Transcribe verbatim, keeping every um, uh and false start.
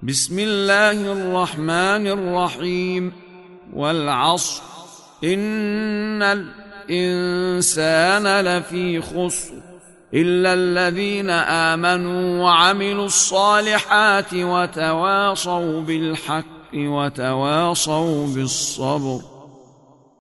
بسم الله الرحمن الرحيم والعصر إن الإنسان لفي خسر إلا الذين آمنوا وعملوا الصالحات وتواصوا بالحق وتواصوا بالصبر.